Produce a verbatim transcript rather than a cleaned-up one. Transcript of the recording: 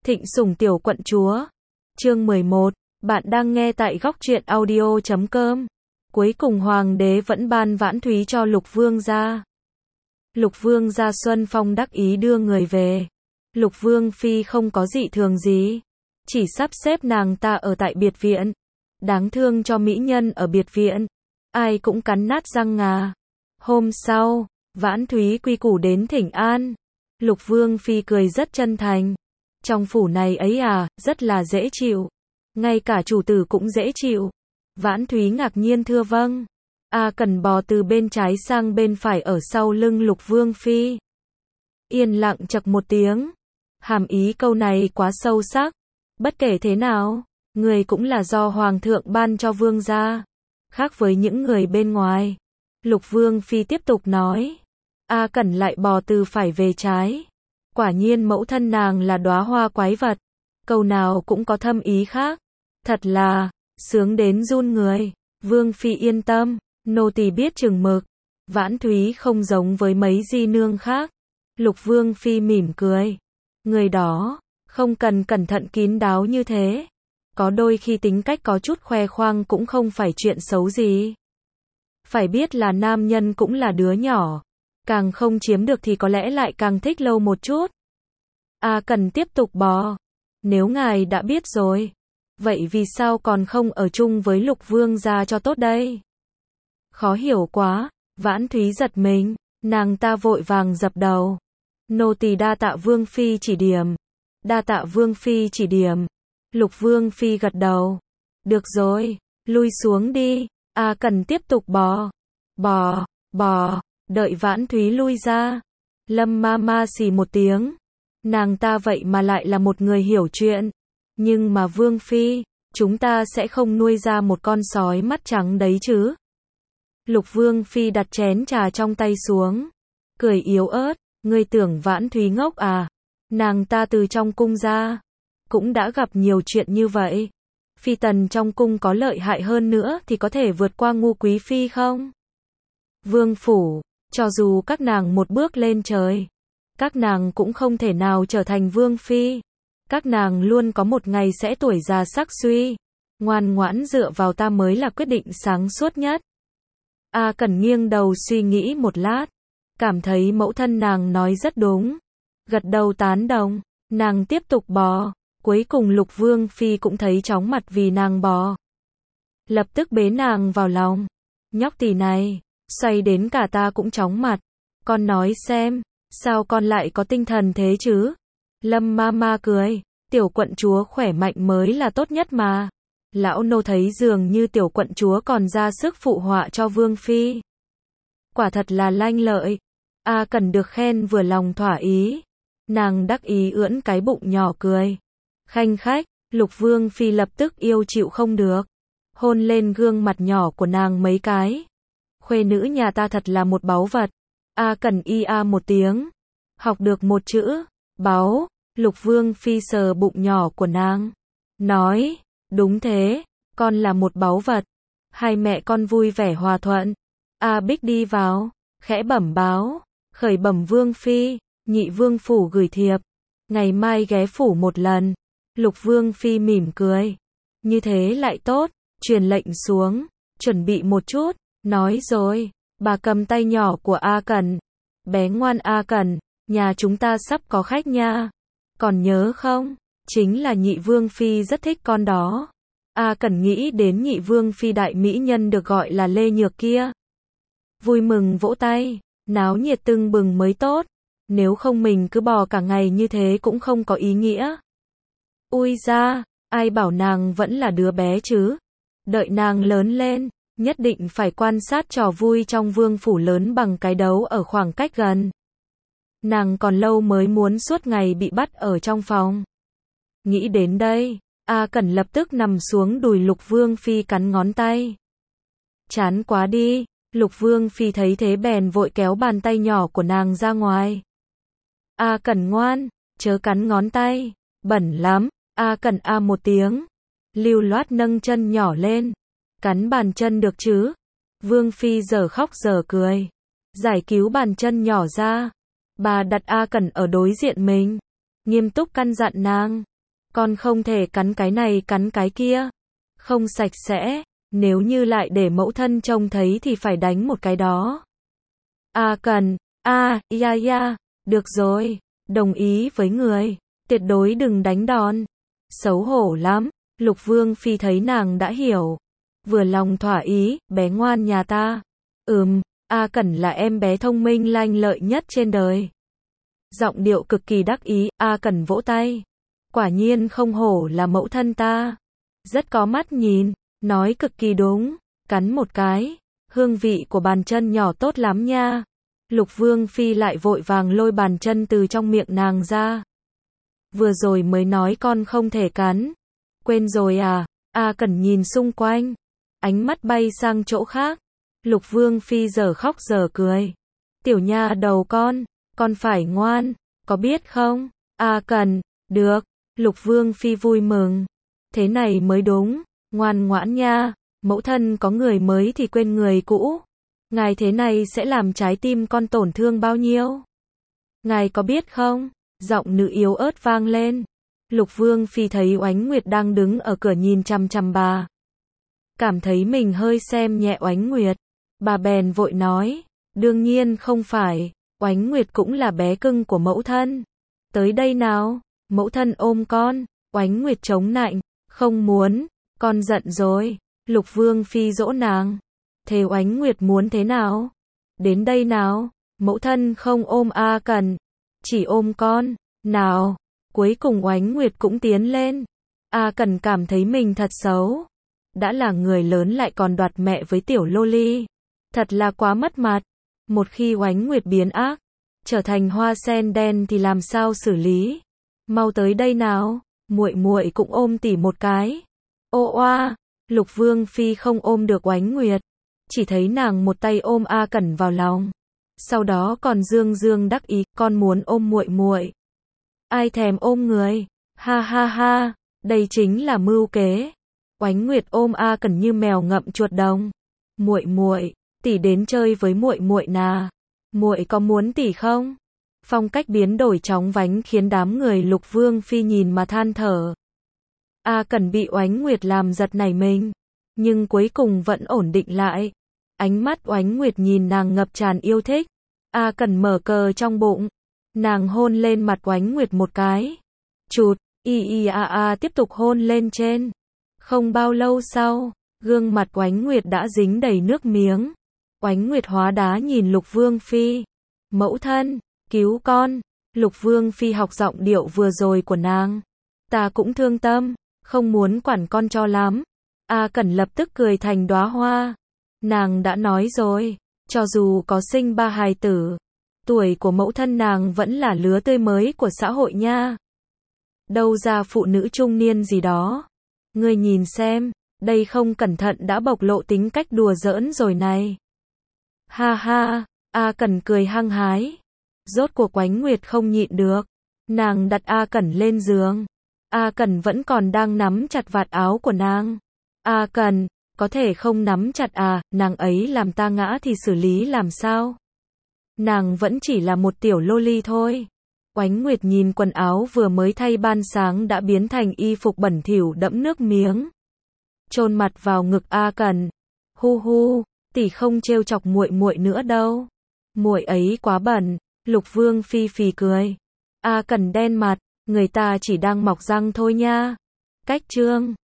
Thịnh sủng tiểu quận chúa. Chương mười một. Bạn đang nghe tại góc truyện audio chấm com. Cuối cùng hoàng đế vẫn ban Vãn Thúy cho Lục Vương gia. Lục Vương gia Xuân Phong đắc ý đưa người về. Lục Vương phi không có dị thường gì, chỉ sắp xếp nàng ta ở tại biệt viện. Đáng thương cho mỹ nhân ở biệt viện, ai cũng cắn nát răng ngà. Hôm sau, Vãn Thúy quy củ đến thỉnh an. Lục Vương phi cười rất chân thành. Trong phủ này ấy à, rất là dễ chịu. Ngay cả chủ tử cũng dễ chịu. Vãn Thúy ngạc nhiên thưa vâng. A Cẩn bò từ bên trái sang bên phải ở sau lưng Lục Vương phi. Yên lặng chậc một tiếng. Hàm ý câu này quá sâu sắc. Bất kể thế nào, người cũng là do Hoàng thượng ban cho Vương gia. Khác với những người bên ngoài. Lục Vương phi tiếp tục nói. A Cẩn lại bò từ phải về trái. Quả nhiên mẫu thân nàng là đóa hoa quái vật. Câu nào cũng có thâm ý khác. Thật là, sướng đến run người. Vương phi yên tâm, nô tỳ biết chừng mực. Vãn Thúy không giống với mấy di nương khác. Lục Vương phi mỉm cười. Người đó, không cần cẩn thận kín đáo như thế. Có đôi khi tính cách có chút khoe khoang cũng không phải chuyện xấu gì. Phải biết là nam nhân cũng là đứa nhỏ. Càng không chiếm được thì có lẽ lại càng thích lâu một chút. A Cẩn tiếp tục bò. Nếu ngài đã biết rồi, vậy vì sao còn không ở chung với Lục Vương gia cho tốt đây? Khó hiểu quá. Vãn Thúy giật mình, nàng ta vội vàng dập đầu. Nô tỳ đa tạ Vương phi chỉ điểm. Đa tạ Vương phi chỉ điểm. Lục Vương phi gật đầu. Được rồi, lui xuống đi. A Cẩn tiếp tục bò. Bò, bò. Đợi Vãn Thúy lui ra, Lâm ma ma xì một tiếng. Nàng ta vậy mà lại là một người hiểu chuyện. Nhưng mà Vương phi, chúng ta sẽ không nuôi ra một con sói mắt trắng đấy chứ? Lục Vương phi đặt chén trà trong tay xuống, cười yếu ớt. Ngươi tưởng Vãn Thúy ngốc à? Nàng ta từ trong cung ra, cũng đã gặp nhiều chuyện như vậy. Phi tần trong cung có lợi hại hơn nữa thì có thể vượt qua ngu quý phi không? Vương phủ, cho dù các nàng một bước lên trời, các nàng cũng không thể nào trở thành vương phi. Các nàng luôn có một ngày sẽ tuổi già sắc suy. Ngoan ngoãn dựa vào ta mới là quyết định sáng suốt nhất. A Cẩn nghiêng đầu suy nghĩ một lát, cảm thấy mẫu thân nàng nói rất đúng. Gật đầu tán đồng, nàng tiếp tục bò. Cuối cùng Lục Vương phi cũng thấy chóng mặt vì nàng bò. Lập tức bế nàng vào lòng. Nhóc tỳ này, xoay đến cả ta cũng chóng mặt. Con nói xem, sao con lại có tinh thần thế chứ? Lâm ma ma cười. Tiểu quận chúa khỏe mạnh mới là tốt nhất mà. Lão nô thấy dường như tiểu quận chúa còn ra sức phụ họa cho Vương phi. Quả thật là lanh lợi. A Cẩn được khen vừa lòng thỏa ý. Nàng đắc ý ưỡn cái bụng nhỏ cười. Khanh khách, Lục Vương phi lập tức yêu chịu không được. Hôn lên gương mặt nhỏ của nàng mấy cái. Khuê nữ nhà ta thật là một báu vật. A Cẩn y a một tiếng. Học được một chữ, báu. Lục Vương phi sờ bụng nhỏ của nàng. Nói, đúng thế, con là một báu vật. Hai mẹ con vui vẻ hòa thuận. A Bích đi vào, khẽ bẩm báo. Khởi bẩm Vương phi, nhị vương phủ gửi thiệp. Ngày mai ghé phủ một lần. Lục Vương phi mỉm cười. Như thế lại tốt, truyền lệnh xuống, chuẩn bị một chút. Nói rồi, bà cầm tay nhỏ của A Cẩn. Bé ngoan A Cẩn, nhà chúng ta sắp có khách nha. Còn nhớ không? Chính là nhị vương phi rất thích con đó. A Cẩn nghĩ đến nhị vương phi đại mỹ nhân được gọi là Lê Nhược kia. Vui mừng vỗ tay, náo nhiệt tưng bừng mới tốt. Nếu không mình cứ bò cả ngày như thế cũng không có ý nghĩa. Ui da, ai bảo nàng vẫn là đứa bé chứ? Đợi nàng lớn lên, nhất định phải quan sát trò vui trong vương phủ lớn bằng cái đấu ở khoảng cách gần. Nàng còn lâu mới muốn suốt ngày bị bắt ở trong phòng. Nghĩ đến đây, A Cẩn lập tức nằm xuống đùi Lục Vương phi cắn ngón tay. Chán quá đi. Lục Vương phi thấy thế bèn vội kéo bàn tay nhỏ của nàng ra ngoài. A Cẩn ngoan, chớ cắn ngón tay, bẩn lắm. A Cẩn a một tiếng, lưu loát nâng chân nhỏ lên. Cắn bàn chân được chứ? Vương phi giờ khóc giờ cười, giải cứu bàn chân nhỏ ra. Bà đặt A Cẩn ở đối diện mình, nghiêm túc căn dặn nàng. con không thể cắn cái này cắn cái kia. Không sạch sẽ, nếu như lại để mẫu thân trông thấy thì phải đánh một cái đó. A Cần, a, ya ya, được rồi, đồng ý với người, tuyệt đối đừng đánh đòn. Xấu hổ lắm, Lục Vương Phi thấy nàng đã hiểu. Vừa lòng thỏa ý, bé ngoan nhà ta. Ừm, A Cẩn là em bé thông minh lanh lợi nhất trên đời. Giọng điệu cực kỳ đắc ý, A Cẩn vỗ tay. Quả nhiên không hổ là mẫu thân ta. Rất có mắt nhìn, nói cực kỳ đúng, cắn một cái. Hương vị của bàn chân nhỏ tốt lắm nha. Lục Vương Phi lại vội vàng lôi bàn chân từ trong miệng nàng ra. Vừa rồi mới nói con không thể cắn. Quên rồi à? A Cẩn nhìn xung quanh. Ánh mắt bay sang chỗ khác. Lục Vương Phi giờ khóc giờ cười. Tiểu nha đầu con, con phải ngoan, có biết không? A Cẩn, được. Lục Vương Phi vui mừng. Thế này mới đúng, ngoan ngoãn nha. Mẫu thân có người mới thì quên người cũ. Ngài thế này sẽ làm trái tim con tổn thương bao nhiêu? Ngài có biết không? Giọng nữ yếu ớt vang lên. Lục Vương Phi thấy Oánh Nguyệt đang đứng ở cửa nhìn chằm chằm bà. Cảm thấy mình hơi xem nhẹ Oánh Nguyệt. Bà bèn vội nói, đương nhiên không phải, Oánh Nguyệt cũng là bé cưng của mẫu thân. Tới đây nào, mẫu thân ôm con. Oánh Nguyệt chống nạnh, không muốn, con giận rồi. Lục Vương Phi dỗ nàng. Thế Oánh Nguyệt muốn thế nào? Đến đây nào, mẫu thân không ôm A Cẩn, chỉ ôm con, nào. Cuối cùng Oánh Nguyệt cũng tiến lên. A Cẩn cảm thấy mình thật xấu. Đã là người lớn lại còn đoạt mẹ với tiểu loli. Thật là quá mất mặt. Một khi Oánh Nguyệt biến ác, trở thành hoa sen đen thì làm sao xử lý? Mau tới đây nào, muội muội cũng ôm tỷ một cái. Ô oa, Lục Vương Phi không ôm được Oánh Nguyệt, chỉ thấy nàng một tay ôm A Cẩn vào lòng. Sau đó còn dương dương đắc ý, con muốn ôm muội muội. Ai thèm ôm người? Ha ha ha, đây chính là mưu kế. Oánh Nguyệt ôm A Cẩn như mèo ngậm chuột đồng. Muội muội, tỷ đến chơi với muội muội nà. Muội có muốn tỷ không? Phong cách biến đổi chóng vánh khiến đám người Lục Vương Phi nhìn mà than thở. A Cẩn bị Oánh Nguyệt làm giật nảy mình, nhưng cuối cùng vẫn ổn định lại. Ánh mắt Oánh Nguyệt nhìn nàng ngập tràn yêu thích. A Cẩn mở cờ trong bụng. Nàng hôn lên mặt Oánh Nguyệt một cái. Chụt, y y a a tiếp tục hôn lên trên. Không bao lâu sau, gương mặt Oánh Nguyệt đã dính đầy nước miếng. Oánh Nguyệt hóa đá nhìn Lục Vương Phi. Mẫu thân, cứu con. Lục Vương Phi học giọng điệu vừa rồi của nàng. Ta cũng thương tâm, không muốn quản con cho lắm. A Cẩn lập tức cười thành đóa hoa. Nàng đã nói rồi, cho dù có sinh ba hài tử, tuổi của mẫu thân nàng vẫn là lứa tươi mới của xã hội nha. Đâu ra phụ nữ trung niên gì đó. Ngươi nhìn xem, đây không cẩn thận đã bộc lộ tính cách đùa giỡn rồi này. Ha ha, A Cẩn cười hăng hái. Rốt cuộc Oánh Nguyệt không nhịn được. Nàng đặt A Cẩn lên giường. A Cẩn vẫn còn đang nắm chặt vạt áo của nàng. A Cẩn, có thể không nắm chặt à, nàng ấy làm ta ngã thì xử lý làm sao? Nàng vẫn chỉ là một tiểu loli thôi. Oánh Nguyệt nhìn quần áo vừa mới thay ban sáng đã biến thành y phục bẩn thỉu đẫm nước miếng. Chôn mặt vào ngực A Cẩn. Hu hu, tỷ không trêu chọc muội muội nữa đâu. Muội ấy quá bẩn. Lục Vương Phi phì cười. A Cẩn đen mặt, người ta chỉ đang mọc răng thôi nha. Cách chương